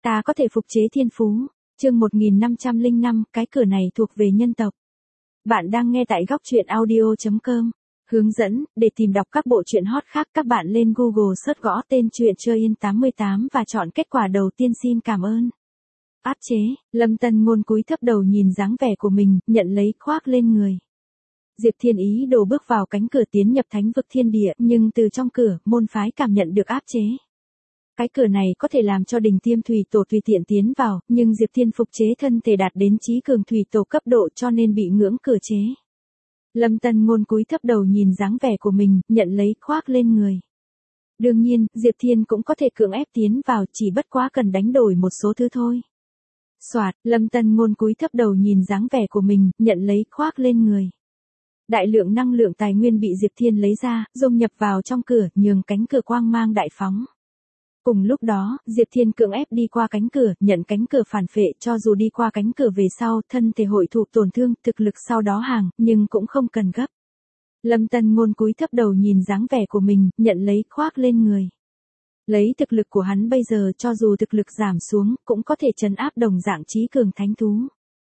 Ta có thể phục chế thiên phú. Chương 1505, cái cửa này thuộc về nhân tộc. Bạn đang nghe tại góc truyện audio.com. Hướng dẫn, để tìm đọc các bộ truyện hot khác các bạn lên Google search gõ tên truyện Chơi Yên 88 và chọn kết quả đầu tiên. Xin cảm ơn. Áp chế, Lâm Tân Ngôn cúi thấp đầu nhìn dáng vẻ của mình, nhận lấy khoác lên người. Diệp Thiên ý đồ bước vào cánh cửa tiến nhập thánh vực thiên địa, nhưng từ trong cửa, môn phái cảm nhận được áp chế. Cái cửa này có thể làm cho Đình Tiêm Thủy Tổ tùy tiện tiến vào, nhưng Diệp Thiên phục chế thân thể đạt đến chí cường thủy tổ cấp độ cho nên bị ngưỡng cửa chế. Lâm Tân Ngôn cúi thấp đầu nhìn dáng vẻ của mình, nhận lấy khoác lên người. Đương nhiên, Diệp Thiên cũng có thể cưỡng ép tiến vào, chỉ bất quá cần đánh đổi một số thứ thôi. Soạt, Lâm Tân Ngôn cúi thấp đầu nhìn dáng vẻ của mình, nhận lấy khoác lên người. Đại lượng năng lượng tài nguyên bị Diệp Thiên lấy ra, dung nhập vào trong cửa, nhường cánh cửa quang mang đại phóng. Cùng lúc đó, Diệp Thiên cưỡng ép đi qua cánh cửa, nhận cánh cửa phản phệ, cho dù đi qua cánh cửa về sau, thân thể hội thụ tổn thương, thực lực sau đó hàng, nhưng cũng không cần gấp. Lâm Tân Ngôn cúi thấp đầu nhìn dáng vẻ của mình, nhận lấy khoác lên người. Lấy thực lực của hắn bây giờ, cho dù thực lực giảm xuống, cũng có thể trấn áp đồng dạng chí cường thánh thú.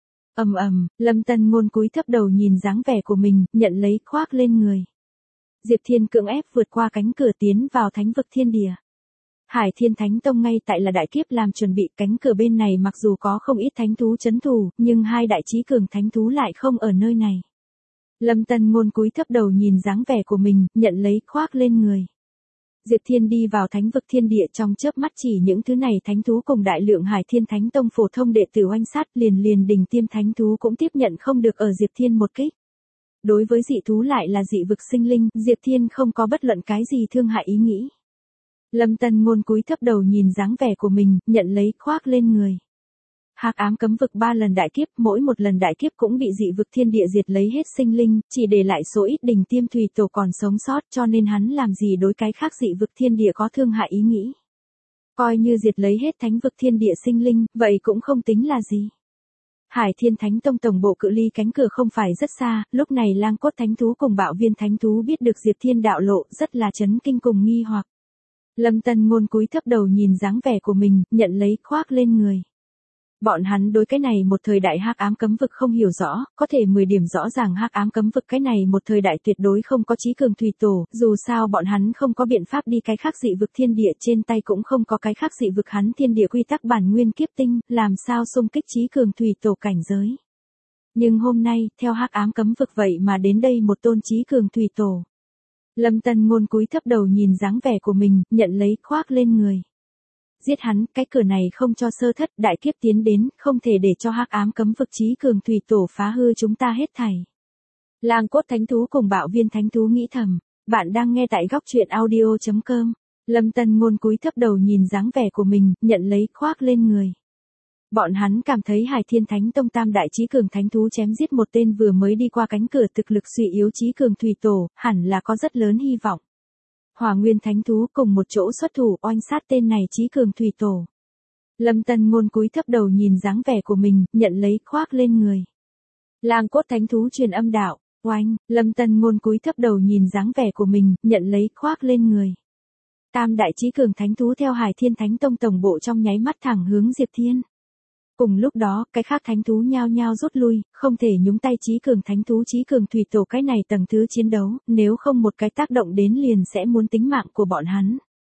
Lâm Tân Ngôn cúi thấp đầu nhìn dáng vẻ của mình, nhận lấy khoác lên người. Diệp Thiên cưỡng ép vượt qua cánh cửa tiến vào thánh vực thiên địa. Hải Thiên Thánh Tông ngay tại là đại kiếp làm chuẩn bị, cánh cửa bên này mặc dù có không ít thánh thú trấn thủ, nhưng hai đại chí cường thánh thú lại không ở nơi này. Lâm Tân Ngôn cúi thấp đầu nhìn dáng vẻ của mình, nhận lấy khoác lên người. Diệp Thiên đi vào thánh vực thiên địa trong chớp mắt, chỉ những thứ này thánh thú cùng đại lượng Hải Thiên Thánh Tông phổ thông đệ tử oanh sát, liền Đình Tiêm thánh thú cũng tiếp nhận không được ở Diệp Thiên một kích. Đối với dị thú lại là dị vực sinh linh, Diệp Thiên không có bất luận cái gì thương hại ý nghĩ. Lâm Tân Ngôn cúi thấp đầu nhìn dáng vẻ của mình, nhận lấy khoác lên người. Hắc ám cấm vực 3 lần đại kiếp, mỗi một lần đại kiếp cũng bị dị vực thiên địa diệt lấy hết sinh linh, chỉ để lại số ít Đình Tiêm Thủy Tổ còn sống sót, cho nên hắn làm gì đối cái khác dị vực thiên địa có thương hại ý nghĩ. Coi như diệt lấy hết thánh vực thiên địa sinh linh, vậy cũng không tính là gì. Hải Thiên Thánh Tông tổng bộ cự ly cánh cửa không phải rất xa, lúc này Lang Cốt Thánh Thú cùng Bạo Viên Thánh Thú biết được Diệp Thiên đạo lộ, rất là chấn kinh cùng nghi hoặc. Lâm Tân Ngôn cúi thấp đầu nhìn dáng vẻ của mình, nhận lấy khoác lên người. Bọn hắn đối cái này một thời đại hắc ám cấm vực không hiểu rõ, có thể 10 điểm rõ ràng hắc ám cấm vực cái này một thời đại tuyệt đối không có chí cường thủy tổ, dù sao bọn hắn không có biện pháp đi cái khác dị vực thiên địa, trên tay cũng không có cái khác dị vực hắn thiên địa quy tắc bản nguyên kiếp tinh, làm sao xung kích chí cường thủy tổ cảnh giới. Nhưng hôm nay, theo hắc ám cấm vực vậy mà đến đây một tôn chí cường thủy tổ. Lâm Tân Ngôn cúi thấp đầu nhìn dáng vẻ của mình, nhận lấy khoác lên người. Giết hắn, cái cửa này không cho sơ thất, đại kiếp tiến đến, không thể để cho hắc ám cấm vực chí cường thủy tổ phá hư chúng ta hết thảy. Lang Cốt Thánh Thú cùng Bạo Viên Thánh Thú nghĩ thầm, bạn đang nghe tại góc truyện audio.com. Lâm Tân Ngôn cúi thấp đầu nhìn dáng vẻ của mình, nhận lấy khoác lên người. Bọn hắn cảm thấy Hải Thiên Thánh Tông tam đại chí cường thánh thú chém giết một tên vừa mới đi qua cánh cửa thực lực suy yếu chí cường thủy tổ, hẳn là có rất lớn hy vọng. Hỏa Nguyên Thánh Thú cùng một chỗ xuất thủ oanh sát tên này chí cường thủy tổ. Lâm Tân Ngôn cúi thấp đầu nhìn dáng vẻ của mình, nhận lấy khoác lên người. Lang Cốt Thánh Thú truyền âm đạo, oanh, Lâm Tân Ngôn cúi thấp đầu nhìn dáng vẻ của mình, nhận lấy khoác lên người. Tam đại chí cường thánh thú theo Hải Thiên Thánh Tông tổng bộ trong nháy mắt thẳng hướng Diệp Thiên. Cùng lúc đó, cái khác thánh thú nhao nhao rút lui, không thể nhúng tay chí cường thánh thú chí cường thủy tổ cái này tầng thứ chiến đấu, nếu không một cái tác động đến liền sẽ muốn tính mạng của bọn hắn.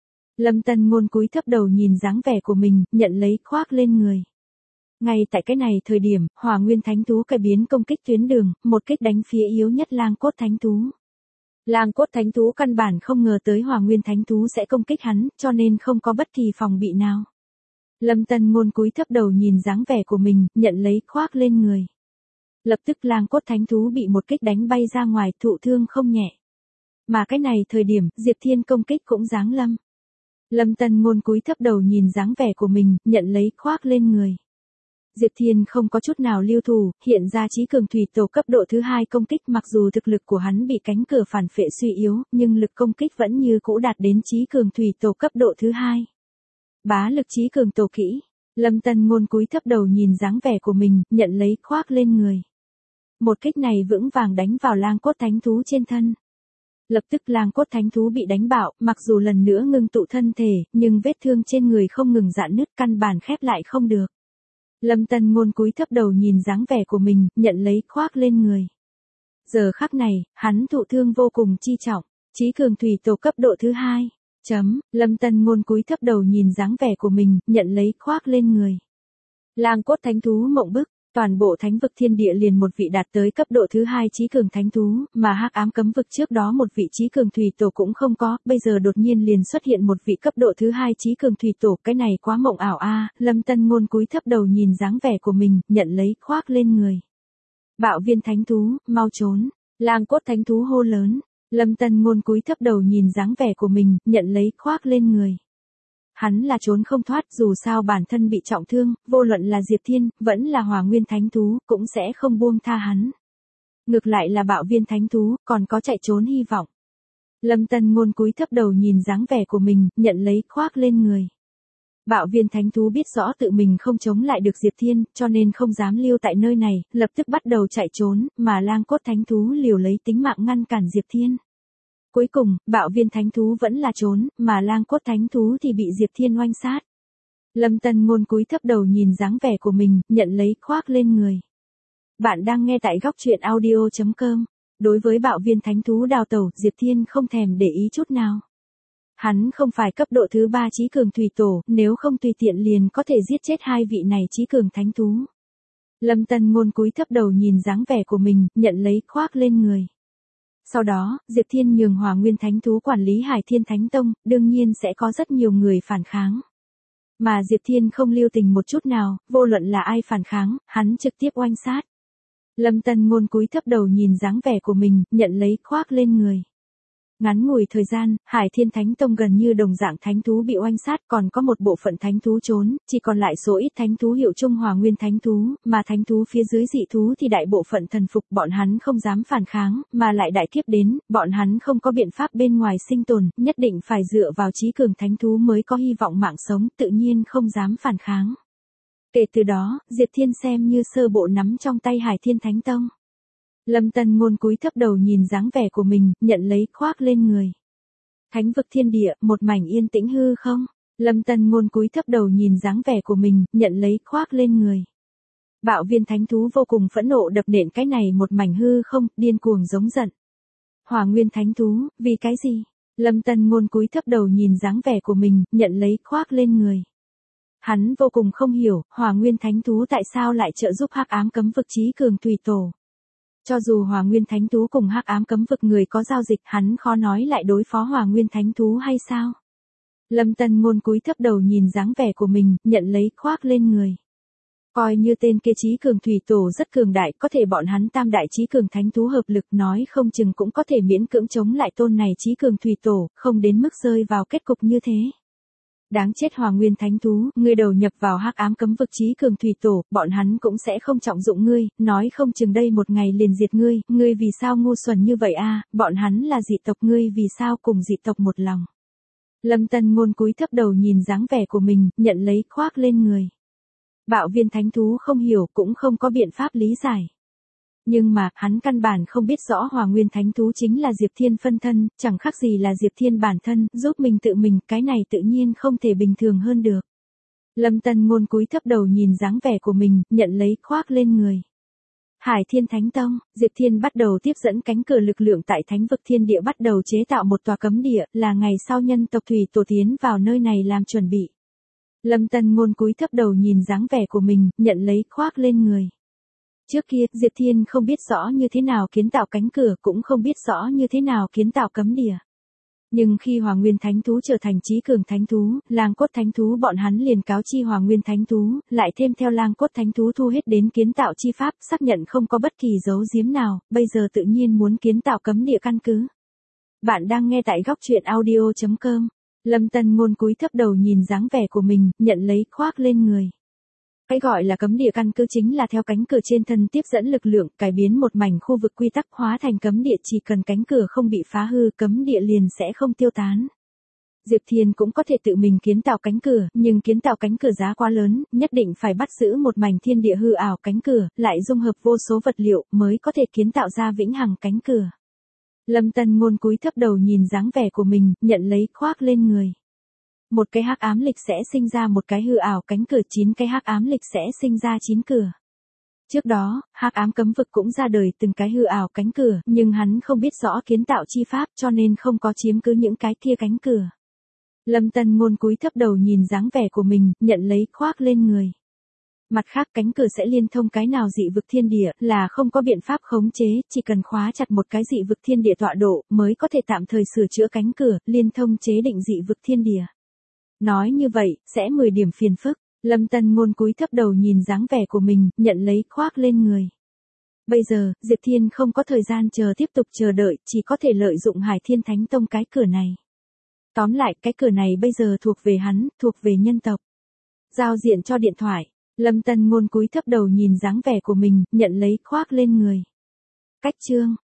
Lâm Tân Ngôn cúi thấp đầu nhìn dáng vẻ của mình, nhận lấy khoác lên người. Ngay tại cái này thời điểm, Hỏa Nguyên Thánh Thú cải biến công kích tuyến đường, một kích đánh phía yếu nhất Lang Cốt Thánh Thú. Lang Cốt Thánh Thú căn bản không ngờ tới Hỏa Nguyên Thánh Thú sẽ công kích hắn, cho nên không có bất kỳ phòng bị nào. Lâm Tân Ngôn cúi thấp đầu nhìn dáng vẻ của mình, nhận lấy khoác lên người. Lập tức Lang Cốt Thánh Thú bị một kích đánh bay ra ngoài, thụ thương không nhẹ. Mà cái này thời điểm, Diệp Thiên công kích cũng giáng lâm. Lâm Tân Ngôn cúi thấp đầu nhìn dáng vẻ của mình, nhận lấy khoác lên người. Diệp Thiên không có chút nào lưu thủ, hiện ra chí cường thủy tổ cấp độ thứ 2 công kích, mặc dù thực lực của hắn bị cánh cửa phản phệ suy yếu, nhưng lực công kích vẫn như cũ đạt đến chí cường thủy tổ cấp độ thứ 2. Bá lực chí cường tổ kỹ. Lâm Tân Ngôn cúi thấp đầu nhìn dáng vẻ của mình, nhận lấy khoác lên người. Một kích này vững vàng đánh vào Lang Cốt Thánh Thú trên thân. Lập tức lang cốt thánh thú bị đánh bạo, mặc dù lần nữa ngưng tụ thân thể, nhưng vết thương trên người không ngừng rạn nứt, căn bản khép lại không được. Lâm Tân Ngôn cúi thấp đầu nhìn dáng vẻ của mình, nhận lấy khoác lên người. Giờ khắc này, hắn thụ thương vô cùng chi trọng, chí cường thủy tổ cấp độ thứ 2. Lâm Tân Ngôn cúi thấp đầu nhìn dáng vẻ của mình, nhận lấy khoác lên người. Lang cốt thánh thú mộng bức, toàn bộ thánh vực thiên địa liền một vị đạt tới cấp độ thứ 2 chí cường thánh thú, mà hắc ám cấm vực trước đó một vị chí cường thủy tổ cũng không có, bây giờ đột nhiên liền xuất hiện một vị cấp độ thứ 2 chí cường thủy tổ, cái này quá mộng ảo a. Lâm Tân Ngôn cúi thấp đầu nhìn dáng vẻ của mình, nhận lấy khoác lên người. Bạo viên thánh thú, mau trốn, lang cốt thánh thú hô lớn. Lâm Tân Ngôn cúi thấp đầu nhìn dáng vẻ của mình, nhận lấy khoác lên người. Hắn là trốn không thoát, dù sao bản thân bị trọng thương, vô luận là Diệp Thiên, vẫn là Hỏa Nguyên Thánh Thú, cũng sẽ không buông tha hắn. Ngược lại là bạo viên thánh thú, còn có chạy trốn hy vọng. Lâm Tân Ngôn cúi thấp đầu nhìn dáng vẻ của mình, nhận lấy khoác lên người. Bạo viên thánh thú biết rõ tự mình không chống lại được Diệp Thiên, cho nên không dám lưu tại nơi này, lập tức bắt đầu chạy trốn, mà lang cốt thánh thú liều lấy tính mạng ngăn cản Diệp Thiên. Cuối cùng, bạo viên thánh thú vẫn là trốn, mà lang cốt thánh thú thì bị Diệp Thiên oanh sát. Lâm Tân Ngôn cúi thấp đầu nhìn dáng vẻ của mình, nhận lấy khoác lên người. Bạn đang nghe tại góc truyện audio.com. Đối với bạo viên thánh thú đào tẩu, Diệp Thiên không thèm để ý chút nào. Hắn không phải cấp độ thứ 3 chí cường thủy tổ, nếu không tùy tiện liền có thể giết chết hai vị này chí cường thánh thú. Lâm Tân Ngôn cúi thấp đầu nhìn dáng vẻ của mình, nhận lấy khoác lên người. Sau đó, Diệp Thiên nhường Hỏa Nguyên Thánh Thú quản lý Hải Thiên Thánh Tông, đương nhiên sẽ có rất nhiều người phản kháng. Mà Diệp Thiên không lưu tình một chút nào, vô luận là ai phản kháng, hắn trực tiếp oanh sát. Lâm Tân Ngôn cúi thấp đầu nhìn dáng vẻ của mình, nhận lấy khoác lên người. Ngắn ngủi thời gian, Hải Thiên Thánh Tông gần như đồng dạng thánh thú bị oanh sát, còn có một bộ phận thánh thú trốn, chỉ còn lại số ít thánh thú hiệu chung Hỏa Nguyên Thánh Thú, mà thánh thú phía dưới dị thú thì đại bộ phận thần phục, bọn hắn không dám phản kháng, mà lại đại kiếp đến, bọn hắn không có biện pháp bên ngoài sinh tồn, nhất định phải dựa vào chí cường thánh thú mới có hy vọng mạng sống, tự nhiên không dám phản kháng. Kể từ đó, Diệp Thiên xem như sơ bộ nắm trong tay Hải Thiên Thánh Tông. Lâm Tân Ngôn cúi thấp đầu nhìn dáng vẻ của mình, nhận lấy khoác lên người. Thánh vực thiên địa, một mảnh yên tĩnh hư không? Lâm Tân Ngôn cúi thấp đầu nhìn dáng vẻ của mình, nhận lấy khoác lên người. Bạo viên thánh thú vô cùng phẫn nộ đập nện cái này một mảnh hư không, điên cuồng giống giận. Hỏa Nguyên Thánh Thú, vì cái gì? Lâm Tân Ngôn cúi thấp đầu nhìn dáng vẻ của mình, nhận lấy khoác lên người. Hắn vô cùng không hiểu, Hỏa Nguyên Thánh Thú tại sao lại trợ giúp hắc ám cấm vực chí cường thủy tổ. Cho dù Hỏa Nguyên Thánh Thú cùng hắc ám cấm vực người có giao dịch, hắn khó nói lại đối phó Hỏa Nguyên Thánh Thú hay sao? Lâm Tân Ngôn cúi thấp đầu nhìn dáng vẻ của mình, nhận lấy khoác lên người. Coi như tên kia chí cường thủy tổ rất cường đại, có thể bọn hắn tam đại chí cường thánh thú hợp lực nói không chừng cũng có thể miễn cưỡng chống lại tôn này chí cường thủy tổ, không đến mức rơi vào kết cục như thế. Đáng chết Hỏa Nguyên Thánh Thú, ngươi đầu nhập vào hắc ám cấm vực chí cường thủy tổ, bọn hắn cũng sẽ không trọng dụng ngươi, nói không chừng đây một ngày liền diệt ngươi, ngươi vì sao ngu xuẩn như vậy a? Bọn hắn là dị tộc, ngươi vì sao cùng dị tộc một lòng. Lâm Tân Ngôn cúi thấp đầu nhìn dáng vẻ của mình, nhận lấy khoác lên người. Bạo viên thánh thú không hiểu, cũng không có biện pháp lý giải. Nhưng mà, hắn căn bản không biết rõ Hỏa Nguyên Thánh Thú chính là Diệp Thiên phân thân, chẳng khác gì là Diệp Thiên bản thân, giúp mình tự mình, cái này tự nhiên không thể bình thường hơn được. Lâm Tân Ngôn cúi thấp đầu nhìn dáng vẻ của mình, nhận lấy khoác lên người. Hải Thiên Thánh Tông, Diệp Thiên bắt đầu tiếp dẫn cánh cửa lực lượng tại thánh vực thiên địa bắt đầu chế tạo một tòa cấm địa, là ngày sau nhân tộc thủy tổ tiến vào nơi này làm chuẩn bị. Lâm Tân Ngôn cúi thấp đầu nhìn dáng vẻ của mình, nhận lấy khoác lên người. Trước kia, Diệp Thiên không biết rõ như thế nào kiến tạo cánh cửa, cũng không biết rõ như thế nào kiến tạo cấm địa. Nhưng khi Hỏa Nguyên Thánh Thú trở thành chí cường thánh thú, lang cốt thánh thú bọn hắn liền cáo chi Hỏa Nguyên Thánh Thú, lại thêm theo lang cốt thánh thú thu hết đến kiến tạo chi pháp, xác nhận không có bất kỳ giấu giếm nào, bây giờ tự nhiên muốn kiến tạo cấm địa căn cứ. Bạn đang nghe tại góc truyện audio.com. Lâm Tân Ngôn cúi thấp đầu nhìn dáng vẻ của mình, nhận lấy khoác lên người. Cái gọi là cấm địa căn cứ chính là theo cánh cửa trên thân tiếp dẫn lực lượng, cải biến một mảnh khu vực quy tắc hóa thành cấm địa, chỉ cần cánh cửa không bị phá hư, cấm địa liền sẽ không tiêu tán. Diệp Thiên cũng có thể tự mình kiến tạo cánh cửa, nhưng kiến tạo cánh cửa giá quá lớn, nhất định phải bắt giữ một mảnh thiên địa hư ảo cánh cửa, lại dung hợp vô số vật liệu, mới có thể kiến tạo ra vĩnh hằng cánh cửa. Lâm Tân Ngôn cúi thấp đầu nhìn dáng vẻ của mình, nhận lấy khoác lên người. Một cái hắc ám lịch sẽ sinh ra một cái hư ảo cánh cửa, 9 cái hắc ám lịch sẽ sinh ra 9 cửa. Trước đó, hắc ám cấm vực cũng ra đời từng cái hư ảo cánh cửa, nhưng hắn không biết rõ kiến tạo chi pháp cho nên không có chiếm cứ những cái kia cánh cửa. Lâm Tân Ngôn cúi thấp đầu nhìn dáng vẻ của mình, nhận lấy khoác lên người. Mặt khác cánh cửa sẽ liên thông cái nào dị vực thiên địa là không có biện pháp khống chế, chỉ cần khóa chặt một cái dị vực thiên địa tọa độ mới có thể tạm thời sửa chữa cánh cửa, liên thông chế định dị vực thiên địa. Nói như vậy, sẽ 10 điểm phiền phức. Lâm Tân Ngôn cúi thấp đầu nhìn dáng vẻ của mình, nhận lấy khoác lên người. Bây giờ, Diệp Thiên không có thời gian tiếp tục chờ đợi, chỉ có thể lợi dụng Hải Thiên Thánh Tông cái cửa này. Tóm lại, cái cửa này bây giờ thuộc về hắn, thuộc về nhân tộc. Giao diện cho điện thoại. Lâm Tân Ngôn cúi thấp đầu nhìn dáng vẻ của mình, nhận lấy khoác lên người. Cách chương